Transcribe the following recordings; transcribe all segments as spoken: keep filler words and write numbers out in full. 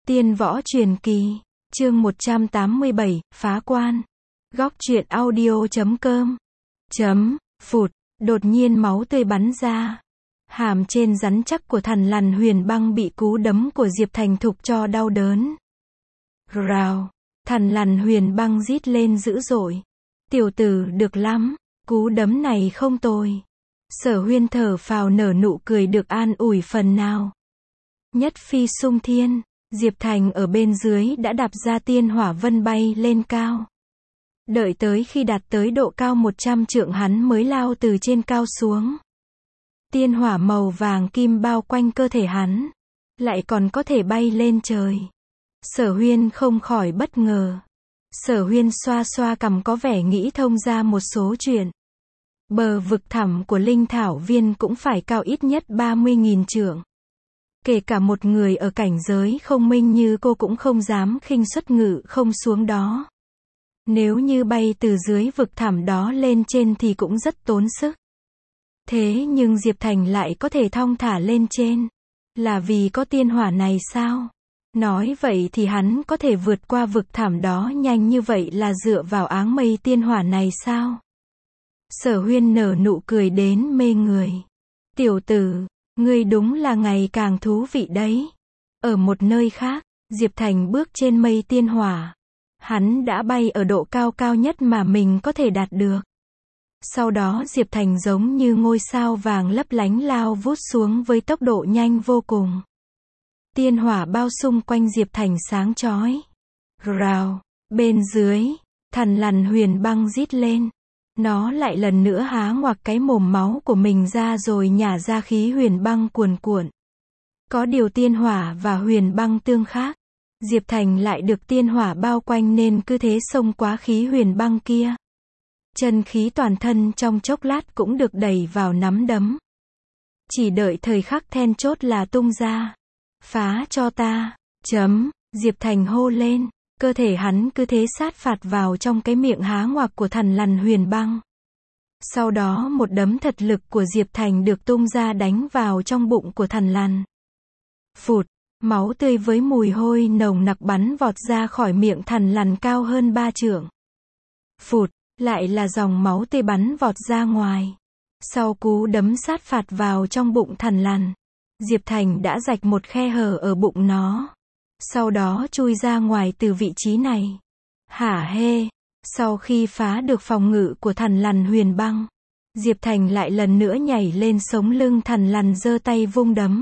Tiên võ truyền kỳ, chương một trăm tám mươi bảy, phá quan. Góc truyện audio chấm com. Chấm, phụt, đột nhiên máu tươi bắn ra. Hàm trên rắn chắc của thằn lằn Huyền Băng bị cú đấm của Diệp Thành Thục cho đau đớn. Rào, thằn lằn Huyền Băng rít lên dữ dội. Tiểu tử được lắm, cú đấm này không tồi. Sở Huyên thở phào nở nụ cười được an ủi phần nào. Nhất phi sung thiên, Diệp Thành ở bên dưới đã đạp ra tiên hỏa vân bay lên cao. Đợi tới khi đạt tới độ cao một trăm trượng hắn mới lao từ trên cao xuống. Tiên hỏa màu vàng kim bao quanh cơ thể hắn, lại còn có thể bay lên trời. Sở Huyên không khỏi bất ngờ. Sở Huyên xoa xoa cằm có vẻ nghĩ thông ra một số chuyện. Bờ vực thẳm của linh thảo viên cũng phải cao ít nhất ba mươi nghìn trượng. Kể cả một người ở cảnh giới không minh như cô cũng không dám khinh suất ngự không xuống đó. Nếu như bay từ dưới vực thẳm đó lên trên thì cũng rất tốn sức. Thế nhưng Diệp Thành lại có thể thong thả lên trên. Là vì có tiên hỏa này sao? Nói vậy thì hắn có thể vượt qua vực thẳm đó nhanh như vậy là dựa vào áng mây tiên hỏa này sao? Sở Huyên nở nụ cười đến mê người. Tiểu tử, ngươi đúng là ngày càng thú vị đấy. Ở một nơi khác, Diệp Thành bước trên mây tiên hỏa. Hắn đã bay ở độ cao cao nhất mà mình có thể đạt được. Sau đó Diệp Thành giống như ngôi sao vàng lấp lánh lao vút xuống với tốc độ nhanh vô cùng. Tiên hỏa bao xung quanh Diệp Thành sáng chói. Rào, bên dưới, thằn lằn Huyền Băng rít lên. Nó lại lần nữa há ngoạc cái mồm máu của mình ra rồi nhả ra khí huyền băng cuồn cuộn. Có điều tiên hỏa và huyền băng tương khác. Diệp Thành lại được tiên hỏa bao quanh nên cứ thế xông quá khí huyền băng kia. Chân khí toàn thân trong chốc lát cũng được đẩy vào nắm đấm. Chỉ đợi thời khắc then chốt là tung ra. Phá cho ta. Chấm, Diệp Thành hô lên. Cơ thể hắn cứ thế sát phạt vào trong cái miệng há ngoạc của thằn lằn Huyền Băng. Sau đó một đấm thật lực của Diệp Thành được tung ra đánh vào trong bụng của thằn lằn. Phụt, máu tươi với mùi hôi nồng nặc bắn vọt ra khỏi miệng thằn lằn cao hơn ba trượng. Phụt, lại là dòng máu tươi bắn vọt ra ngoài. Sau cú đấm sát phạt vào trong bụng thằn lằn, Diệp Thành đã rạch một khe hở ở bụng nó. Sau đó chui ra ngoài từ vị trí này. Hả hê, sau khi phá được phòng ngự của thằn lằn Huyền Băng, Diệp Thành lại lần nữa nhảy lên sống lưng thằn lằn giơ tay vung đấm.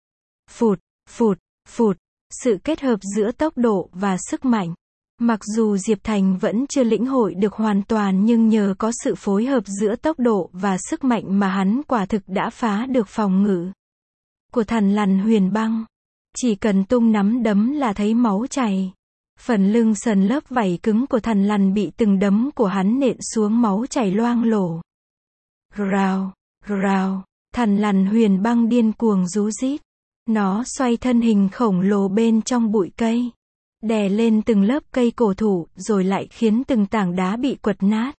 Phụt, phụt, phụt, sự kết hợp giữa tốc độ và sức mạnh. Mặc dù Diệp Thành vẫn chưa lĩnh hội được hoàn toàn nhưng nhờ có sự phối hợp giữa tốc độ và sức mạnh mà hắn quả thực đã phá được phòng ngự của thằn lằn Huyền Băng. Chỉ cần tung nắm đấm là thấy máu chảy. Phần lưng sần lớp vảy cứng của thằn lằn bị từng đấm của hắn nện xuống máu chảy loang lổ. Rào, rào, thằn lằn Huyền Băng điên cuồng rú rít. Nó xoay thân hình khổng lồ bên trong bụi cây. Đè lên từng lớp cây cổ thụ rồi lại khiến từng tảng đá bị quật nát.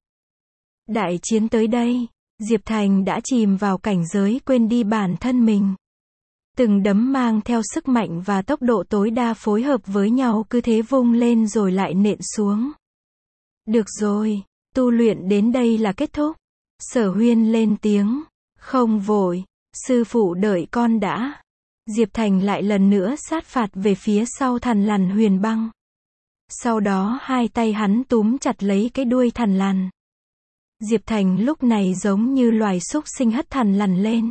Đại chiến tới đây, Diệp Thành đã chìm vào cảnh giới quên đi bản thân mình. Từng đấm mang theo sức mạnh và tốc độ tối đa phối hợp với nhau cứ thế vung lên rồi lại nện xuống. Được rồi, tu luyện đến đây là kết thúc. Sở Huyên lên tiếng. Không vội, sư phụ đợi con đã. Diệp Thành lại lần nữa sát phạt về phía sau thằn lằn Huyền Băng. Sau đó hai tay hắn túm chặt lấy cái đuôi thằn lằn. Diệp Thành lúc này giống như loài súc sinh hất thằn lằn lên.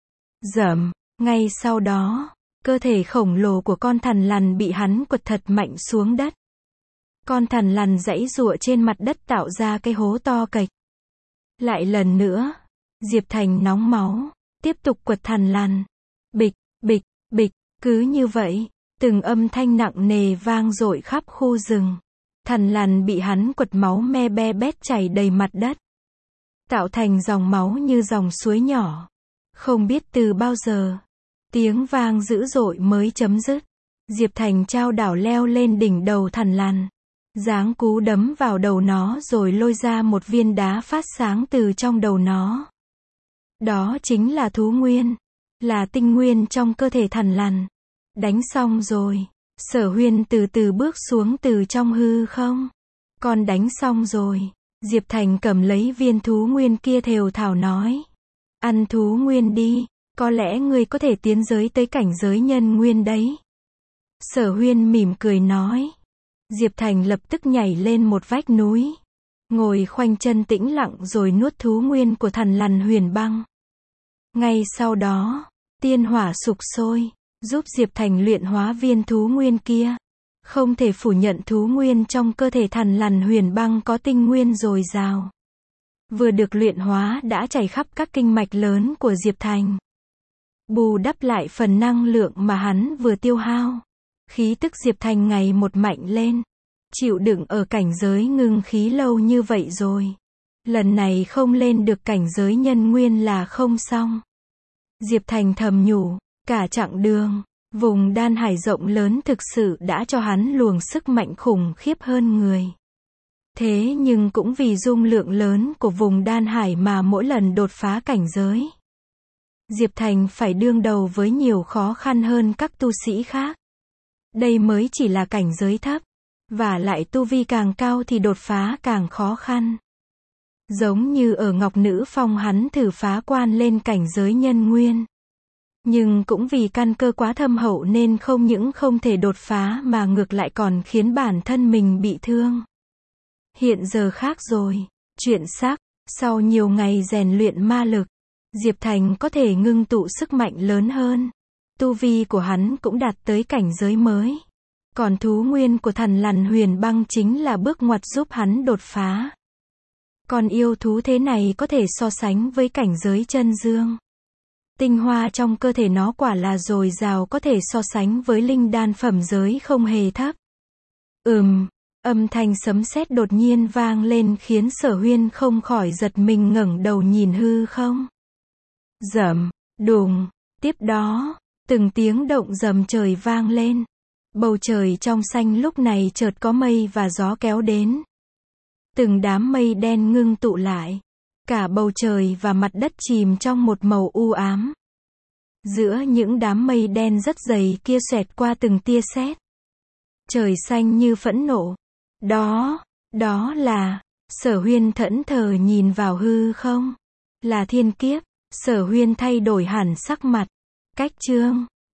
Dẫm. Ngay sau đó, cơ thể khổng lồ của con thằn lằn bị hắn quật thật mạnh xuống đất. Con thằn lằn giãy giụa trên mặt đất tạo ra cái hố to kệch. Lại lần nữa, Diệp Thành nóng máu, tiếp tục quật thằn lằn. Bịch, bịch, bịch, cứ như vậy, từng âm thanh nặng nề vang dội khắp khu rừng. Thằn lằn bị hắn quật máu me be bét chảy đầy mặt đất, tạo thành dòng máu như dòng suối nhỏ. Không biết từ bao giờ, tiếng vang dữ dội mới chấm dứt. Diệp Thành chao đảo leo lên đỉnh đầu thằn lằn, giáng cú đấm vào đầu nó rồi lôi ra một viên đá phát sáng từ trong đầu nó. Đó chính là thú nguyên, là tinh nguyên trong cơ thể thằn lằn. Đánh xong rồi, Sở Huyên từ từ bước xuống từ trong hư không. Con đánh xong rồi. Diệp Thành cầm lấy viên thú nguyên kia thều thào nói. Ăn thú nguyên đi, có lẽ ngươi có thể tiến giới tới cảnh giới nhân nguyên đấy. Sở Huyên mỉm cười nói. Diệp Thành lập tức nhảy lên một vách núi. Ngồi khoanh chân tĩnh lặng rồi nuốt thú nguyên của Thần Lằn Huyền Băng. Ngay sau đó, tiên hỏa sục sôi, giúp Diệp Thành luyện hóa viên thú nguyên kia. Không thể phủ nhận thú nguyên trong cơ thể Thần Lằn Huyền Băng có tinh nguyên dồi dào. Vừa được luyện hóa đã chảy khắp các kinh mạch lớn của Diệp Thành. Bù đắp lại phần năng lượng mà hắn vừa tiêu hao. Khí tức Diệp Thành ngày một mạnh lên. Chịu đựng ở cảnh giới ngưng khí lâu như vậy rồi. Lần này không lên được cảnh giới nhân nguyên là không xong. Diệp Thành thầm nhủ, cả chặng đường, vùng đan hải rộng lớn thực sự đã cho hắn luồng sức mạnh khủng khiếp hơn người. Thế nhưng cũng vì dung lượng lớn của vùng đan hải mà mỗi lần đột phá cảnh giới, Diệp Thành phải đương đầu với nhiều khó khăn hơn các tu sĩ khác. Đây mới chỉ là cảnh giới thấp, và lại tu vi càng cao thì đột phá càng khó khăn. Giống như ở Ngọc Nữ Phong hắn thử phá quan lên cảnh giới nhân nguyên. Nhưng cũng vì căn cơ quá thâm hậu nên không những không thể đột phá mà ngược lại còn khiến bản thân mình bị thương. Hiện giờ khác rồi, chuyện sắc, sau nhiều ngày rèn luyện ma lực, Diệp Thành có thể ngưng tụ sức mạnh lớn hơn. Tu vi của hắn cũng đạt tới cảnh giới mới. Còn thú nguyên của Thần Lằn Huyền Băng chính là bước ngoặt giúp hắn đột phá. Còn yêu thú thế này có thể so sánh với cảnh giới chân dương. Tinh hoa trong cơ thể nó quả là dồi dào, có thể so sánh với linh đan phẩm giới không hề thấp. Ừm, âm thanh sấm sét đột nhiên vang lên khiến Sở Huyên không khỏi giật mình ngẩng đầu nhìn hư không. Rầm, đùng, tiếp đó, từng tiếng động rầm trời vang lên. Bầu trời trong xanh lúc này chợt có mây và gió kéo đến. Từng đám mây đen ngưng tụ lại. Cả bầu trời và mặt đất chìm trong một màu u ám. Giữa những đám mây đen rất dày kia xoẹt qua từng tia sét. Trời xanh như phẫn nộ. Đó, đó là, Sở Huyên thẫn thờ nhìn vào hư không. Là thiên kiếp. Sở Huyên thay đổi hẳn sắc mặt. Cách chương